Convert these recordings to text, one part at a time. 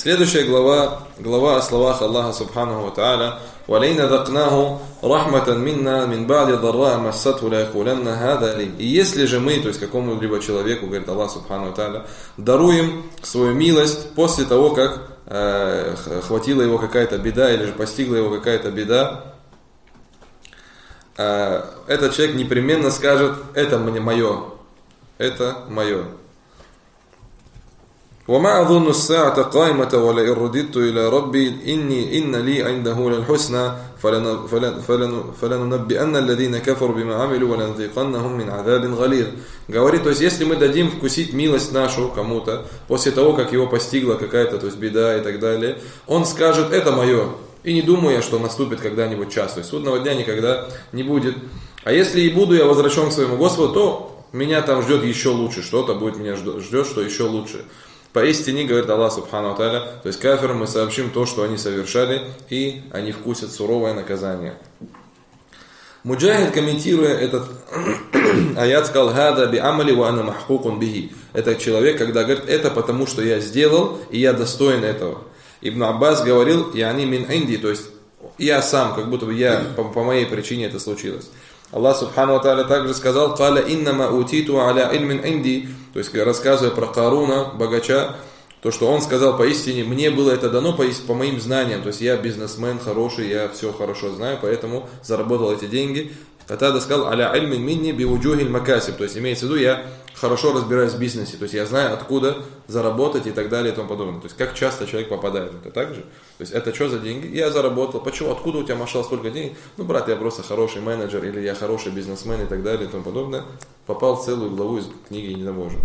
Следующая глава о словах Аллаха Субханаху ва Тааля: «Валейна дакнаху рахматан минна мин ба'ди дарра массатху ла якуланна хада ли». И если же мы, то есть какому-либо человеку, говорит Аллах Субханаху ва Тааля, даруем свою милость после того, как хватила его какая-то беда или же постигла его какая-то беда, этот человек непременно скажет: это мне мое, это мое. وما أظن الساعة قائمة ولئن رددت إلى ربي إن لي عنده للحسنى فلننبئن الذين كفروا بما عملوا ولنذيقنهم من عذاب غليظ. Говорит, то есть если мы дадим вкусить милость нашу кому-то после того, как его постигла какая-то, то есть беда и так далее, он скажет: это мое. И не думаю я, что наступит когда-нибудь час. То есть судного дня никогда не будет. А если и буду я возвращен к своему Господу, то меня там ждет еще лучше. Что-то будет меня ждет, что еще лучше. Поистине, говорит Аллах Субхану ва Тааля, то есть кафирам мы сообщим то, что они совершали, и они вкусят суровое наказание. Муджахид, комментируя этот аят, сказал: «Хада би амали ва ана махкукун бихи». Это человек, когда говорит: это потому, что я сделал, и я достоин этого. Ибн Аббас говорил: яни мин инди, то есть я сам, как будто бы я по моей причине это случилось. Аллах Субхану ва Тааля также сказал: «Каля иннама утиту аля ильмин инди», то есть рассказывая про Каруна, богача, то, что он сказал: поистине мне было это дано по моим знаниям, то есть я бизнесмен хороший, я все хорошо знаю, поэтому заработал эти деньги. Катада сказал: аля ильмин минни биуджухиль макасиб, то есть имеется в виду, я хорошо разбираюсь в бизнесе, то есть я знаю, откуда заработать и так далее и тому подобное. То есть как часто человек попадает в это так же. То есть это что за деньги? Я заработал. Почему? Откуда у тебя, машалла, столько денег? Ну, брат, я просто хороший менеджер, или я хороший бизнесмен и так далее и тому подобное. Попал в целую главу из книги «Единобожие».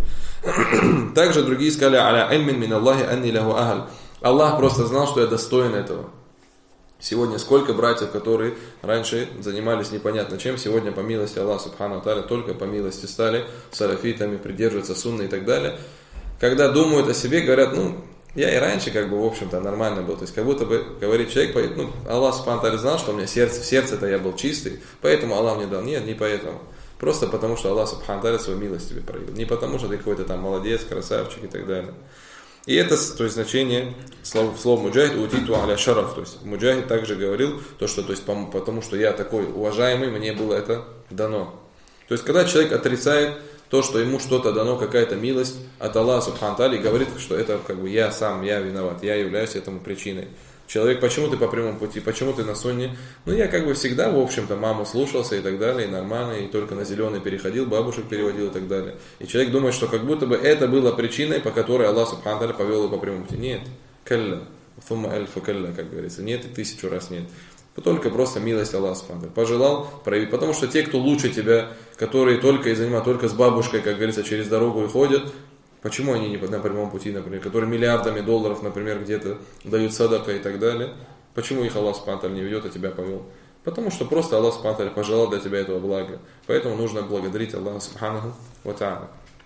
Также другие сказали: аля ильмин мин Аллахи анни лаху ахаль. Аллах просто знал, что я достоин этого. Сегодня сколько братьев, которые раньше занимались непонятно чем, сегодня по милости Аллаха Субхану ва Тааля, только по милости стали салафитами, придерживаться сунны и так далее. Когда думают о себе, говорят: ну, я и раньше как бы в общем-то нормально был. То есть как будто бы говорит человек: ну, Аллах Субхану ва Тааля знал, что у меня в сердце-то я был чистый, поэтому Аллах мне дал. Нет, не поэтому. Просто потому, что Аллах Субхану ва Тааля свою милость тебе проявил. Не потому, что ты какой-то там молодец, красавчик и так далее. И это, то есть, значение слов муджахид утиту аля шараф. То есть муджахид также говорил то, что, то есть, потому что я такой уважаемый, мне было это дано. То есть когда человек отрицает то, что ему что-то дано, какая-то милость от Аллаха Субхану ва Тааля, и говорит, что это как бы я сам, я виноват, я являюсь этому причиной. Человек: почему ты по прямому пути, почему ты на сунне? Ну, я как бы всегда, в общем-то, маму слушался и так далее, и нормально, и только на зеленый переходил, бабушек переводил и так далее. И человек думает, что как будто бы это было причиной, по которой Аллах Субхану ва Тааля повел его по прямому пути. Нет. Калля. Фумма эльфа калля, как говорится. Нет и 1000 раз нет. Только просто милость Аллаха Субхану ва Тааля пожелал проявить. Потому что те, кто лучше тебя, которые только только с бабушкой, как говорится, через дорогу и ходят, почему они не на прямом пути, например, которые миллиардами долларов, например, где-то дают садака и так далее? Почему их Аллах Субхану ва Тааля не ведет, а тебя повел? Потому что просто Аллах Субхану ва Тааля пожелал для тебя этого блага. Поэтому нужно благодарить Аллаха Субхану ва Тааля.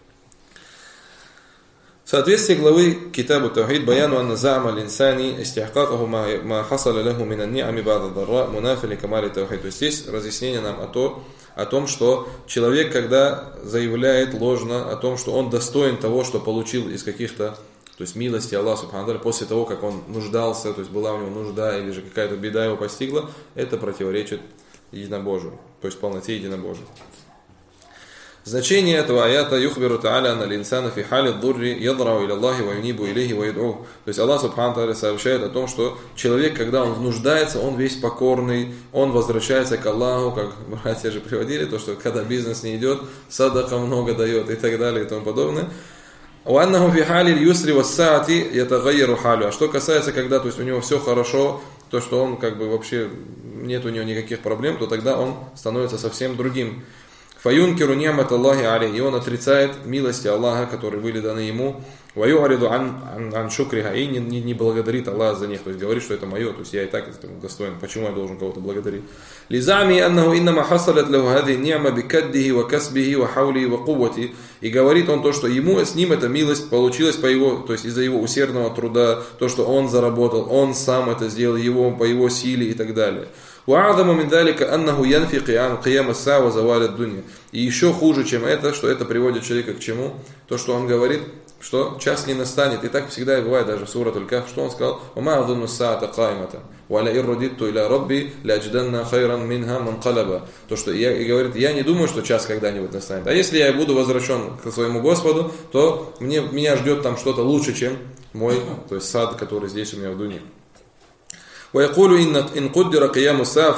В соответствии главы Китабу Таухид баяну анна за'ма линсани истихкакаху ма хасаля лаху мин ан-ни'ами ба'да дарра мунафи ли камали таухид. То есть здесь разъяснение нам о том, что человек, когда заявляет ложно о том, что он достоин того, что получил из каких-то, то есть милости Аллаха Субхану ва Тааля, после того, как он нуждался, то есть была у него нужда или же какая-то беда его постигла, это противоречит единобожию, то есть полноте единобожия. Значение этого аята: юхбиру та'аля анна линсана фи хали дурри ядрау иля Аллахи ва юнибу илейхи ва яд'у. То есть Аллах Субхану ва Тааля сообщает о том, что человек, когда он нуждается, он весь покорный, он возвращается к Аллаху, как братья же приводили, то, что когда бизнес не идет, садака много дает и так далее и тому подобное. А что касается, когда, то есть у него все хорошо, то, что он как бы вообще нет у него никаких проблем, то тогда он становится совсем другим. Фаюнкиру ни'мат Аллахи алейхи, и он отрицает милости Аллаха, которые были даны ему. Ваю'ариду ан шукриха, и не благодарит Аллаха за них, то есть говорит, что это мое, то есть я и так этому достоин, почему я должен кого-то благодарить. Лизами аннаху иннама хасалат лаху хази ни'ма бикаддихи ва касбихи ва хаули ва куввати, и говорит он то, что ему с ним эта милость получилась по его, то есть из-за его усердного труда, то, что он заработал, он сам это сделал, по его силе и так далее. И еще хуже, чем это, что это приводит человека к чему? То, что он говорит, что час не настанет. И так всегда и бывает, даже в Сурат Аль-Кахф, что он сказал: «Ума адунну саата каймата, ва ля иррудитту иля рабби, ля аджданна хайран минха манкалаба». То, что и говорит, я не думаю, что час когда-нибудь настанет. А если я буду возвращен к своему Господу, то меня ждет там что-то лучше, чем мой, то есть сад, который здесь у меня в дуне. ويقول إن قدر قيام الساعة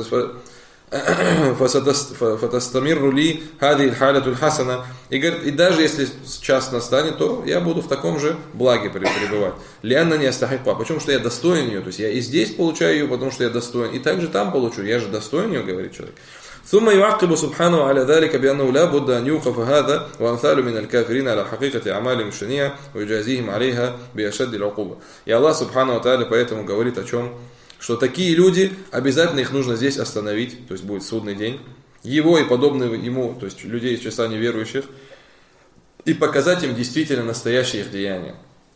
فتستمر لي هذه الحالة الحسنة. И говорит, и даже если час настанет, то я буду в таком же благе пребывать. لأنني أستحقها. Почему? Что я достоин ее. То есть я и здесь получаю ее, потому что я достоин. И также там получу. Я же достоин ее, говорит человек. ثم يعقب سبحانه على ذلك بأنه لا بد أن يوقف هذا وأمثال من الكافرين على حقيقة أعمالهم الشنيعة ويجازيهم عليها بأشد العقوبة. И Аллах Субхану ва Тааля поэтому говорит о чем? Что такие люди, обязательно их нужно здесь остановить, то есть будет судный день, его и подобные ему, то есть людей из числа неверующих, и показать им действительно настоящие их деяния.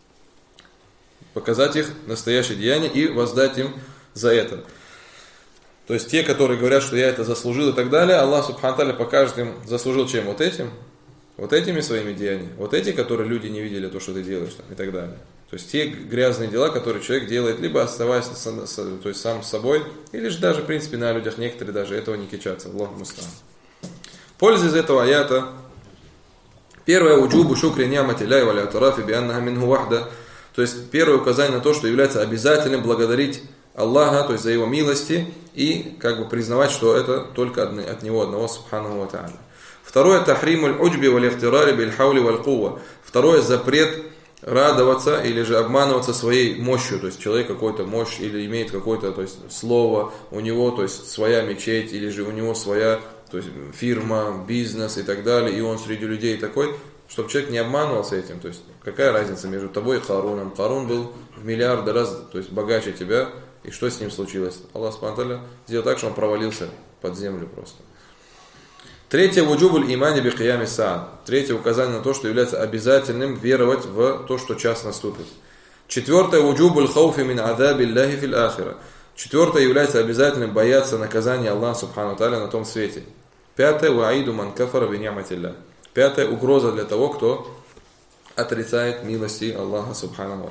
Показать их настоящие деяния и воздать им за это. То есть те, которые говорят, что я это заслужил и так далее, Аллах Субхану ва Тааля покажет им, заслужил чем? Вот этим, вот этими своими деяниями, вот эти, которые люди не видели то, что ты делаешь там, и так далее. То есть те грязные дела, которые человек делает, либо оставаясь то есть сам с собой, или же даже в принципе на людях некоторые даже этого не кичатся. Аллаху муста'ан. Польза из этого аята. Первое, уджубу шукри ни'мати ляхи ва ли'тирафи би аннаха минху вахда. То есть первое указание на то, что является обязательным благодарить Аллаха, то есть за его милости, и как бы признавать, что это только от него одного, субханаху ва та'аля. Второе, тахримуль уджби ва лифтирари биль хаули валь кувва. Второе, запрет радоваться или же обманываться своей мощью, то есть человек какой-то мощь или имеет какое-то, то есть слово, у него, то есть своя мечеть или же у него своя, то есть фирма, бизнес и так далее, и он среди людей такой, чтобы человек не обманывался этим, то есть какая разница между тобой и Харуном? Харун был в миллиарды раз, то есть богаче тебя, и что с ним случилось? Аллах Субхану ва Тааля сделал так, что он провалился под землю просто. Третье, вуджубуль имани би киями саа. Третье указание на то, что является обязательным веровать в то, что час наступит. Четвертое, вуджубуль хауфи мин адаби Аллахи фил ахира. Четвертое, является обязательным бояться наказания Аллаха Субхану ва Тааля на том свете. Пятое, ваиду ман кафара би ни'матиллах. Пятое, угроза для того, кто отрицает милости Аллаха Субхану ва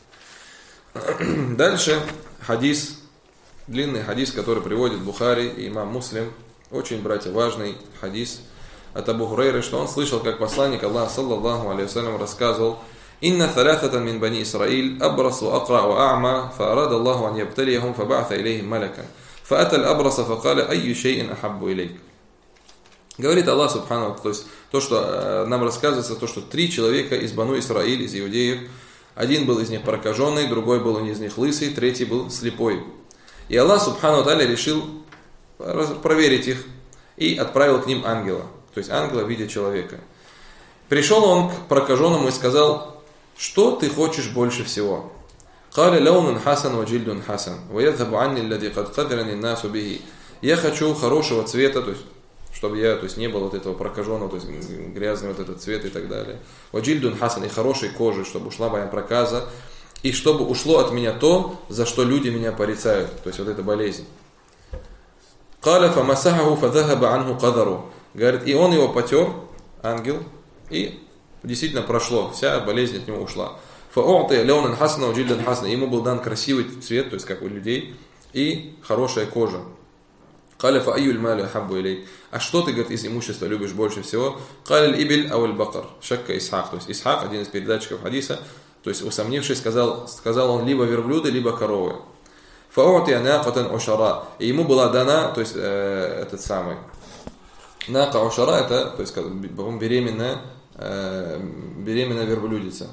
Тааля. Дальше хадис, длинный хадис, который приводит Бухари и имам Муслим. Очень, братья, важный хадис от Абу Хурайры, что он слышал, как посланник Аллаха, саллаллаху алейхи вассалям, рассказывал: «Инна салясатан мин бани Исраиль абрасу акра ва а'ма, фаарада Аллаху ан ябталияхум, фаба'ата илейхим малакан, фаата аль-абраса, факаля айю шейин ахаббу илейк». Говорит Аллах Субхану, то есть то, что нам рассказывается, то, что 3 человека из Бану Исраиль, из иудеев, один был из них прокаженный, другой был из них лысый, третий был слепой. И Аллах Субхану ва Тааля решил проверить их и отправил к ним ангела, то есть ангела в виде человека. Пришел он к прокаженному и сказал: что ты хочешь больше всего? Я хочу хорошего цвета, то есть чтобы я, то есть не было вот этого прокаженного, то есть грязный вот этот цвет и так далее. И хорошей кожи, чтобы ушла моя проказа, и чтобы ушло от меня то, за что люди меня порицают, то есть вот эта болезнь. Говорит, и он его потер, ангел, и действительно прошло, вся болезнь от него ушла. Ему был дан красивый цвет, то есть как у людей, и хорошая кожа. А что ты, говорит, из имущества любишь больше всего? Шакка Исхак, то есть Исхак, один из передатчиков хадиса, то есть усомнившись, сказал он либо верблюды, либо коровы. И ему была дана, то есть этот самый нака ушара, это, то есть беременная верблюдица.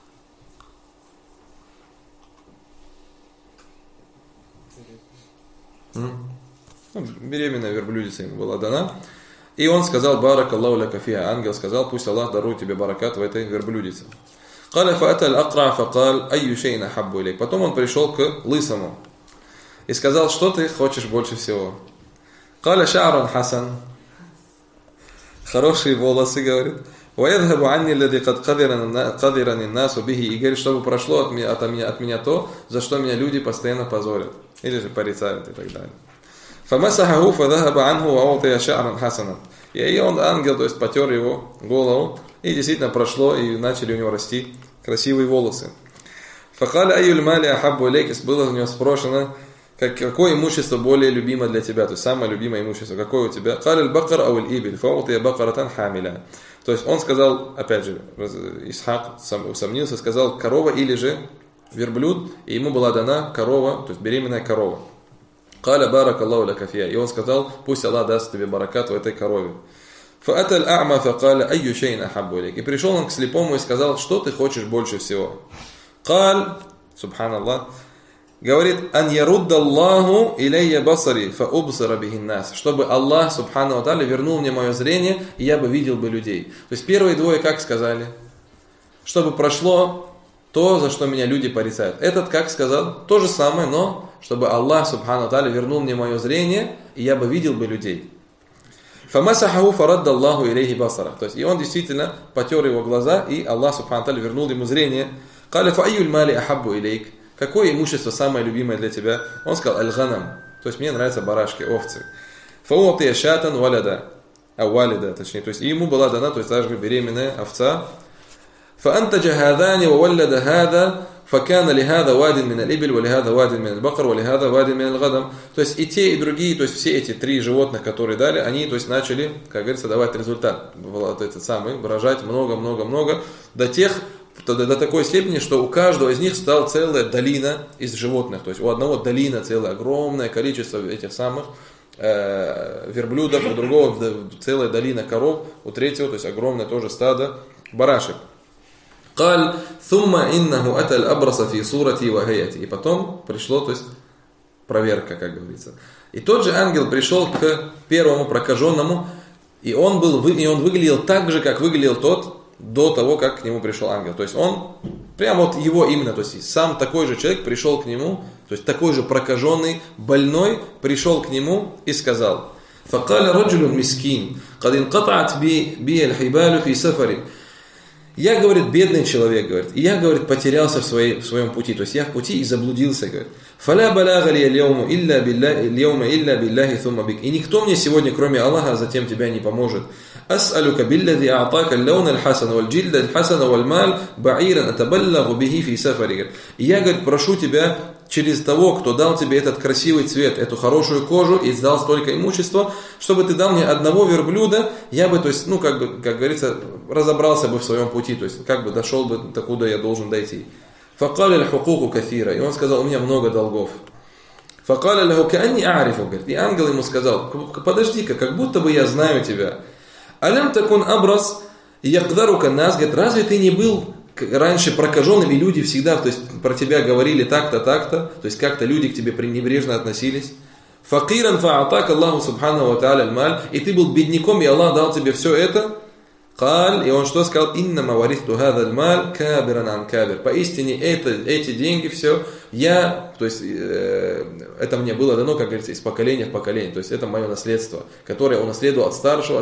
Беременная верблюдица ему была дана. И он сказал: барак Аллаху ляка фиха. Ангел сказал: пусть Аллах дарует тебе баракат в этой верблюдице. Потом он пришел к лысому и сказал: что ты хочешь больше всего? Каля ша'рун хасан. Хорошие волосы, говорит. И говорит, чтобы прошло от меня то, за что меня люди постоянно позорят. Или же порицают и так далее. И он, ангел, то есть потер его голову, И действительно прошло, и начали у него расти красивые волосы. Факаля айюль мали ахаббу илейк, было у него спрошено, какое имущество более любимо для тебя, то есть самое любимое имущество, какое у тебя? Каля аль-бакар ау аль-ибиль, фаутия бакаратан хамиля. То есть он сказал, опять же, Исхак усомнился, сказал корова или же верблюд, и ему была дана корова, то есть беременная корова. Каля барак Аллаху ля кафия. И он сказал, пусть Аллах даст тебе баракат в этой корове. Фаата аль-а'ма факаля айю шейн ахаббу илейк. И пришел он к слепому и сказал, что ты хочешь больше всего? Каль, субханаллах, говорит, ан ярудда Аллаху илейя басари фа убсара бихин нас. Чтобы Аллах, субхану ва тааля, вернул мне мое зрение, и я бы видел бы людей. То есть первые двое как сказали? Чтобы прошло то, за что меня люди порицают. Этот как сказал? То же самое, но чтобы Аллах, субхану ва тааля, вернул мне мое зрение, и я бы видел бы людей. Фамасахаху фарадда Аллаху илейхи басара. То есть и он действительно потер его глаза, и Аллах, субхану ва тааля, вернул ему зрение. Каля фа айюль мали ахаббу илейк. Какое имущество самое любимое для тебя? Он сказал аль-ганам. То есть мне нравятся барашки, овцы. Фаутия шатан валяда. Валида, точнее. То есть ему была дана, то есть даже беременная овца. Фаантаджа хадани валляда хада. Факана лихада вадин мин аль-ибиль, валихада вадин мин аль-бакар, валихада вадин мин аль-гадам. То есть и те, и другие, то есть все эти три животных, которые дали, они, то есть начали, как говорится, давать результат. Вот этот самый, рожать много до такой степени, что у каждого из них стала целая долина из животных. То есть у одного долина целая, огромное количество этих самых верблюдов, у другого целая долина коров, у третьего, то есть огромное тоже стадо барашек. قال ثم إنه أتى الأبرص في صورتي وهيئتي. И потом пришло, то есть проверка, как говорится. И тот же ангел пришел к первому прокаженному, и он выглядел так же, как выглядел тот до того, как к нему пришел ангел. То есть он, прямо вот его именно, то есть сам такой же человек пришел к нему, то есть такой же прокаженный, больной, пришел к нему и сказал: فقال رجل مسكين قد انقطعت بي الحبال في سفري. Я, говорит, бедный человек, говорит, и я, говорит, потерялся в своем пути, то есть я в пути и заблудился, говорит. فلا بلاغ لي اليوم إلا بالله ثم بك. И никто мне сегодня, кроме Аллаха, затем тебя не поможет. أسألك بالذي أعطاك اللون الحسن والجلد الحسن والمال بعيرا أتبلغ به في سفري. И я, говорит, прошу тебя через того, кто дал тебе этот красивый цвет, эту хорошую кожу и дал столько имущества, чтобы ты дал мне одного верблюда, я бы, то есть, как говорится, разобрался бы в своем пути, то есть, как бы дошел бы до куда я должен дойти. فقال الحقوق كثيرة. И он сказал, у меня много долгов. فقال له كأني أعرفه. Говорит, и ангел ему сказал, подожди-ка, как будто бы я знаю тебя. ألم تكن أبرص يقدرك الناس. Говорит, разве ты не был раньше прокаженным, и люди всегда, то есть, про тебя говорили так-то, то есть, как-то люди к тебе пренебрежно относились. فقيرا فأعطاك الله سبحانه وتعالى المال. И ты был бедняком, и Аллах дал тебе все это. قال, и он что сказал? إنما ورثت هذا المال كابرا عن كابر. Поистине эти деньги все то есть это мне было дано, как говорится, из поколения в поколение. То есть это мое наследство, которое я унаследовал от старшего.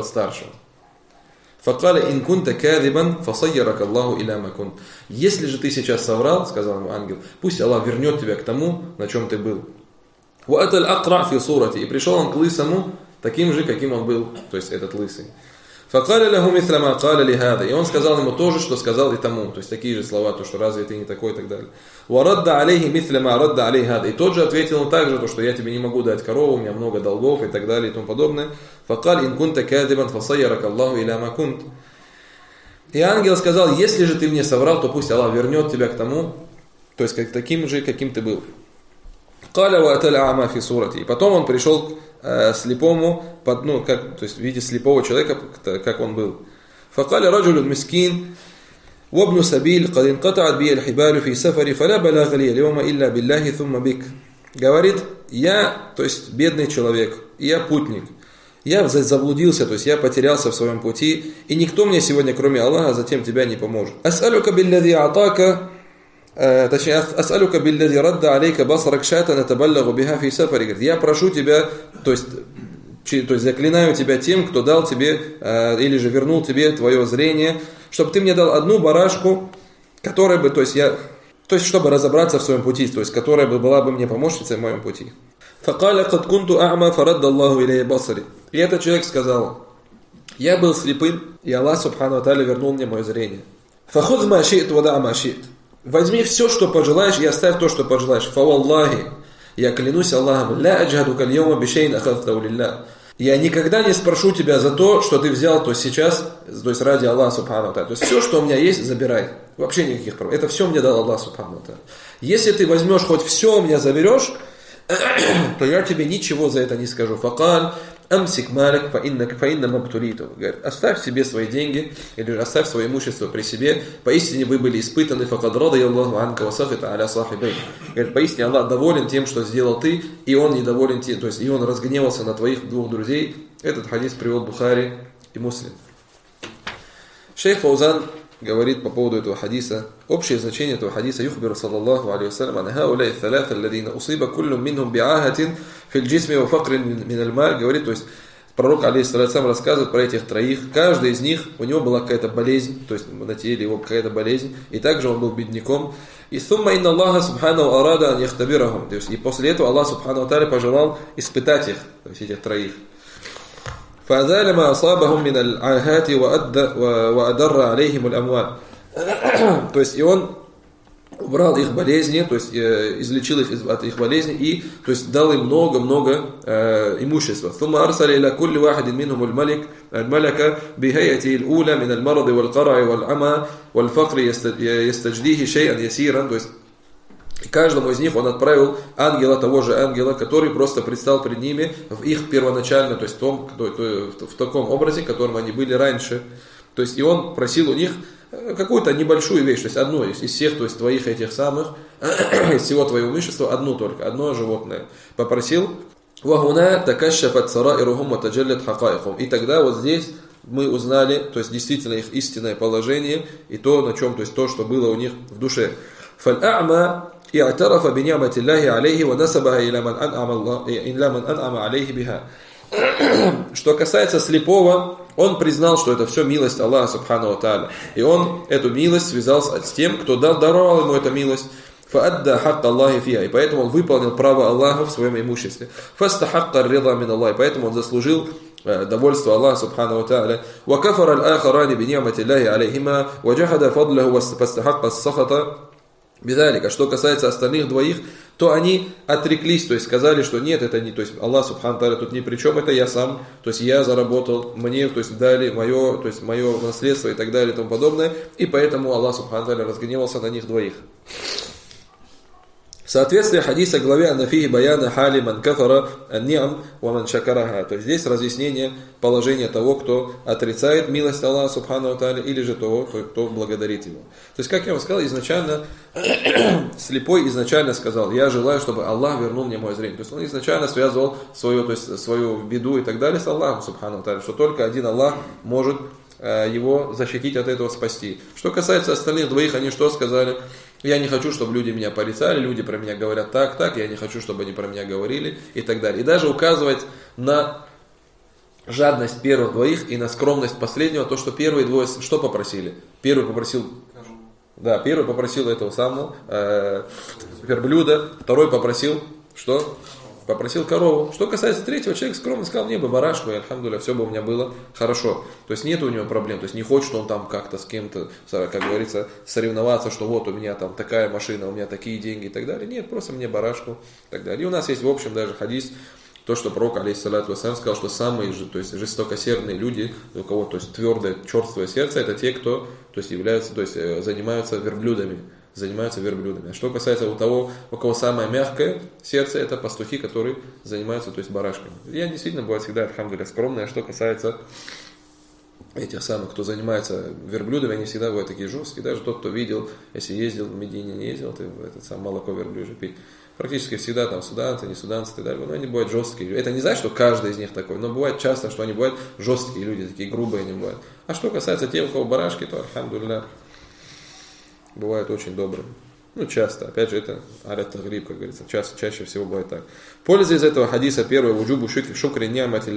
فقال إن كنت كاذبا فصيرك الله إلى ما كنت. Если же ты сейчас соврал, сказал ему ангел, пусть Аллах вернет тебя к тому, на чем ты был. وأتى الأقرع في صورتي. И пришел он к лысому, таким же, каким он был, то есть этот лысый. فقال له مثل ما قال لهذا. И он сказал ему то же, что сказал и тому. То есть такие же слова, то, что разве ты не такой и так далее. وَرَدَّ عَلَيْهِ مِثْلَ مَا رَدَّ عَلَيْهِ هَذَا. И тот же ответил ему так же, то, что я тебе не могу дать корову, у меня много долгов и так далее и тому подобное. فقال إن كنت كاذبا فصيرك الله إلى ما كنت. И ангел сказал, если же ты мне соврал, то пусть Аллах вернет тебя к тому, то есть как таким же, каким ты был. قال وأتى الأعمى في صورتي. И потом он пришел слепому, то есть в виде слепого человека, как он был. فقال رجل مسكين وابن سبيل قد انقطعت بي الحبال في سفري فلا بلاغ لي اليوم إلا بالله ثم بك. Говорит, я, то есть бедный человек, я путник, я заблудился, то есть я потерялся в своем пути, и никто мне сегодня, кроме Аллаха, затем тебя не поможет. أسألك بالذي أعطاك точнее, асалюка биллади радда алейка басарак шатан атабаллагу биха фи сафари. Говорит, я прошу тебя, то есть заклинаю тебя тем, кто дал тебе, или же вернул тебе твое зрение, чтобы ты мне дал одну барашку, которая бы, то есть чтобы разобраться в своем пути, то есть которая бы была бы мне помощницей в моем пути. Факаля кад кунту а'ма фарадда Аллаху илейя басари. И этот человек сказал, Я был слепым, и Аллах Субхану ва Тааля вернул мне мое зрение. Фахудз ма ши'т ва да' ма ши'т. Возьми все, что пожелаешь, и оставь то, что пожелаешь. Фаваллахи, я клянусь Аллахом, ля аджхадука аль-йома бишейн ахадтаху лилля. Я никогда не спрошу тебя за то, что ты взял, то есть сейчас, то есть ради Аллаха Субхану ва Тааля. То есть все, что у меня есть, забирай. Вообще никаких проблем. Это все мне дал Аллах Субхану ва Тааля. Если ты возьмешь хоть все у меня заберешь, то я тебе ничего за это не скажу. Факаль амсик малик фаинна мабтулиту. Говорит, оставь себе свои деньги или оставь свое имущество при себе. Поистине вы были испытаны. Факад рада Аллаху анка ва сахита аля сахибей. Говорит, поистине Аллах доволен тем, что сделал ты, и он недоволен тем, то есть и он разгневался на твоих двух друзей. Этот хадис привел Бухари и Муслим. Шейх Фаузан говорит по поводу этого хадиса, общее значение этого хадиса, юхбиру саллаллаху алейхи вассалям, ан хауляй салата, алладина усиба куллум минхум би'ахатин фил джисми ва факрин мин аль-маль, говорит, то есть пророк алейхиссалям рассказывает про этих троих, каждый из них, у него была какая-то болезнь, то есть на теле его какая-то болезнь, и также он был бедняком, и сумма инна Аллаха субхану арада ан яхтабирахум, то есть и после этого Аллах субхану тааля пожелал испытать их, то есть этих троих. فأزال ما أصابهم من العاهات وأدر عليهم الأموال. То есть и он убрал их болезни, то есть излечил их от их болезней и то есть дал им много-много имущества. ثم أرسل إلى كل واحد منهم الملك بهيئته الأولى من المرض والقرع والعمى والفقر يستجديه شيئا يسيرا. То есть каждому из них он отправил ангела, того же ангела, который просто предстал перед ними в их первоначально, то есть в таком образе, в котором они были раньше. То есть и он просил у них какую-то небольшую вещь, то есть одну из всех, то есть твоих этих самых, из всего твоего имущества, одну только, одно животное. Попросил. وَهُنَا تَكَشَّفَتْ سَرَائِرُهُمْ وَتَجَلَّتْ حَقَائِقُهُمْ. И тогда вот здесь мы узнали, то есть действительно их истинное положение и то, на чем, то есть то, что было у них в душе. فَالْأَعْمَى اعترف بنعمة الله عليه ونسبها إلى من أنعم عليه بها. Что касается слепого, он признал, что это все милость Аллаха Субхану ва Тааля. И он эту милость связал с тем, кто даровал ему эту милость. فَأَدَّى حَقَّ اللَّهِ فِيهَا. И поэтому он выполнил право Аллаха в своем имуществе. فَاسْتَحَقَّ الرِّضَى مِنَ اللَّهِ. Поэтому он заслужил довольство Аллаха Субхану ва Тааля. وَكَفَرَ الْآخَرَانِ بِنِعْمَةِ اللَّهِ عَلَيْهِمَا وَجَحَدَ فَضْلَهُ فَاسْتَحَقَّ السَّخَطَ. А что касается остальных двоих, то они отреклись, то есть сказали, что нет, это не, то есть Аллах Субхану Тааля тут ни при чем, это я сам, то есть я заработал, мне, то есть дали мое, то есть мое наследство и так далее и тому подобное, и поэтому Аллах Субхану Тааля разгневался на них двоих. Соответствие хадиса главе «Анафихи баяна хали ман кафара ан-ни'ам ва ман шакараха». То есть здесь разъяснение положения того, кто отрицает милость Аллаха Субхану ва Тааля, или же того, кто благодарит его. То есть, как я вам сказал, изначально, слепой изначально сказал, я желаю, чтобы Аллах вернул мне мое зрение. То есть он изначально связывал свою беду и так далее с Аллахом Субхану ва Тааля, что только один Аллах может его защитить от этого, спасти. Что касается остальных двоих, они что сказали? Я не хочу, чтобы люди меня порицали, люди про меня говорят так, я не хочу, чтобы они про меня говорили и так далее. И даже указывать на жадность первых двоих и на скромность последнего, то, что первые двое что попросили? Первый попросил этого самого верблюда, второй попросил что? Попросил корову. Что касается третьего, человек скромно сказал, мне бы барашку, и альхамдулилля, все бы у меня было хорошо. То есть нет у него проблем, то есть не хочет он там как-то с кем-то, как говорится, соревноваться, что вот у меня там такая машина, у меня такие деньги и так далее. Нет, просто мне барашку и так далее. И у нас есть в общем даже хадис, то, что пророк, алейхиссалату вассалям, сказал, что самые то есть, жестокосердные люди, у кого то есть, твердое, черствое сердце, это те, кто то есть, являются, то есть, занимаются верблюдами. А что касается того, у кого самое мягкое сердце, это пастухи, которые занимаются, то есть барашками. Я действительно бываю всегда, альхамдулилля, скромный. А что касается этих самых, кто занимается верблюдами, они всегда бывают такие жесткие. Даже тот, кто видел, если ездил в Медине, не ездил, ты этот сам молоко верблюжье пить. Практически всегда там суданцы, не суданцы и так далее, но они бывают жесткие. Это не значит, что каждый из них такой, но бывает часто, что они бывают жесткие люди, такие грубые они бывают. А что касается тех, у кого барашки, то альхамдулилля, бывает очень добрым. Часто. Опять же, это аля-тагриб, как говорится. Чаще всего бывает так. Польза из этого хадиса первое. Вуджубу шукри нямати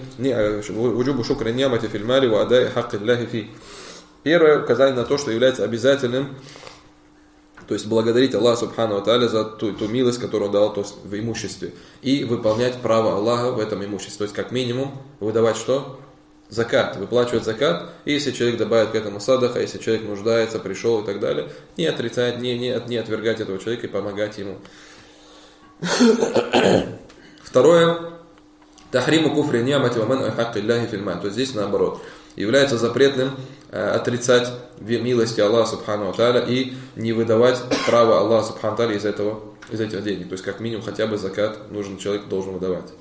фильмали ва адай хакки Аллахи фи. Первое указание на то, что является обязательным, то есть благодарить Аллаха Субхану ва Тааля за ту милость, которую он дал в имуществе. И выполнять право Аллаха в этом имуществе. То есть, как минимум, выдавать что? закат, выплачивать закат, и если человек добавит к этому садаха, если человек нуждается, пришел и так далее, не отрицать, не отвергать этого человека и помогать ему. Второе. Тахриму куфри ни'мати ва ман хакки Аллахи фил маль. То есть здесь наоборот. Является запретным отрицать милости Аллаха субхану ва тааля и не выдавать право Аллаха субхану ва тааля из этих денег. То есть как минимум хотя бы закат нужен человек должен выдавать.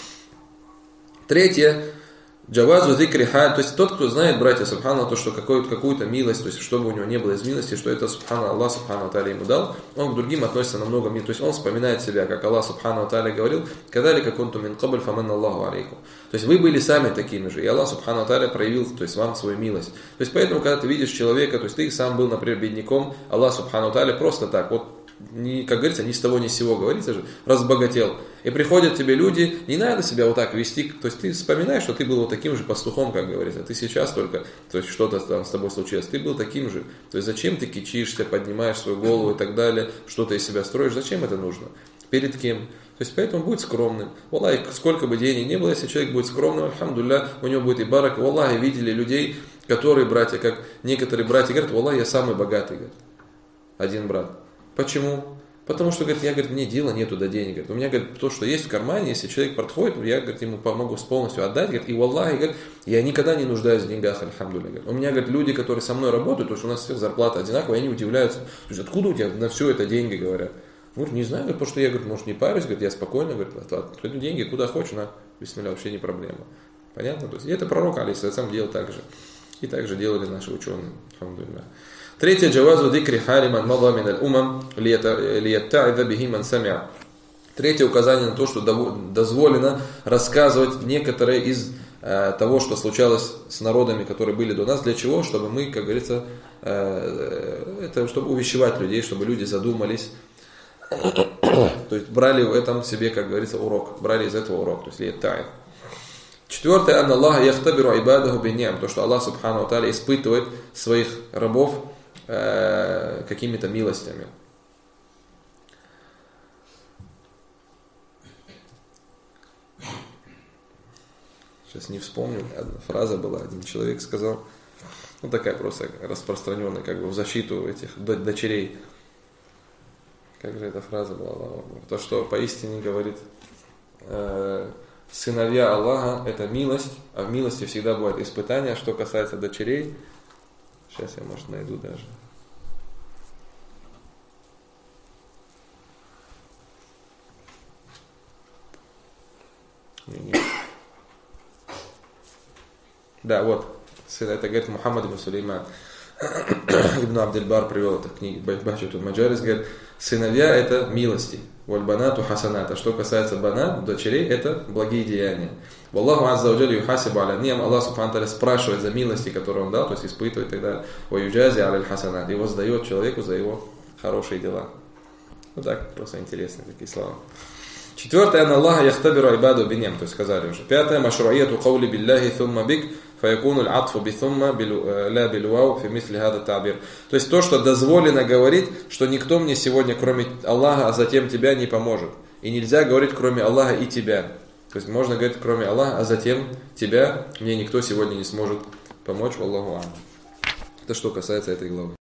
Третье. Джавазу зикри халь, то есть тот, кто знает, братья, субхана, то, что какую-то милость, то есть чтобы у него не было из милости, что это субхана Аллах субхану тааля ему дал, он к другим относится намного милости, то есть он вспоминает себя, как Аллах субхану тааля говорил, кадалика кунту мин кабль фаманна Аллаху алейкум. То есть вы были сами такими же, и Аллах субхану тааля проявил, то есть вам свою милость. То есть поэтому, когда ты видишь человека, то есть ты сам был, например, бедняком, Аллах субхану тааля просто так, вот, как говорится, ни с того ни с сего, говорится же, разбогател. И приходят тебе люди, не надо себя вот так вести, то есть ты вспоминаешь, что ты был вот таким же пастухом, как говорится, ты сейчас только, то есть что-то там с тобой случилось, ты был таким же, то есть зачем ты кичишься, поднимаешь свою голову и так далее, что ты из себя строишь, зачем это нужно, перед кем? То есть поэтому будь скромным. Валлахи, сколько бы денег не было, если человек будет скромным, альхамдулилля, у него будет и барак. Валлахи, видели людей, которые братья, как некоторые братья говорят, валлахи, я самый богатый, говорит, один брат. Почему? Потому что, говорит, мне дела нету до денег. Говорит, у меня, говорит, то, что есть в кармане, если человек подходит, я, говорит, ему помогу полностью отдать. Говорит, и валлахи, говорит, я никогда не нуждаюсь в деньгах, альхамдулилля. Говорит, у меня, говорит, люди, которые со мной работают, то есть у нас всех зарплата одинаковая, они удивляются. То есть, откуда у тебя на все это деньги, говорят? Говорит, не знаю, говорит, потому что я, говорит, может, не парюсь, говорит, я спокойно, говорит, отведу деньги куда хочешь, на бисмилля, вообще не проблема. Понятно? То есть, и это пророк, алейхиссалям, делал так же. И так же делали наши ученые, альхамдулилля. Третье, джавазу дикри хариман мада мин аль-умам лиятта'идha бихи ман сами'а. Третье указание на то, что дозволено рассказывать некоторые из того, что случалось с народами, которые были до нас. Для чего? Чтобы мы, как говорится, это чтобы увещевать людей, чтобы люди задумались. То есть брали в этом себе, как говорится, урок. Брали из этого урок. То есть лиятта'ид. Четвертое, анна Аллаха яхтабиру ибадаху бинниам. То, что Аллах субхану ва тааля испытывает своих рабов какими-то милостями. Сейчас не вспомню, одна фраза была, один человек сказал, ну такая просто распространенная, как бы в защиту этих дочерей. Как же эта фраза была? То, что поистине говорит, сыновья Аллаха это милость, а в милости всегда бывает испытание. Что касается дочерей, сейчас я, может, найду даже. Нет. Да, вот. Это говорит Мухаммад ибн Сулейман. Ибн Абдельбар привел это в книге Бахчатуль Маджалис. Говорит, сыновья это милости. Вальбанату хасанат. А что касается банат, дочерей, это благие деяния. Валлаху азза ва джалля юхасибу аля ним. Аллах субхану тааля спрашивает за милости, которые он дал, то есть испытывает и так далее. Ва юджази аля хасанат. И воздает человеку за его хорошие дела. Вот так, просто интересно, такие слова. Четвертое, ан Аллаха яхтабиру ибаду бинем, то есть сказали уже. Пятое, машруияту каули биллахи thumma бик, фаякуну аль-атфу би thumma ля билвау фи мисли хада табир. То есть то, что дозволено говорить, что никто мне сегодня, кроме Аллаха, а затем тебя не поможет. И нельзя говорить, кроме Аллаха и тебя. То есть можно говорить, кроме Аллаха, а затем тебя мне никто сегодня не сможет помочь. Аллаху ам. Это что касается этой главы.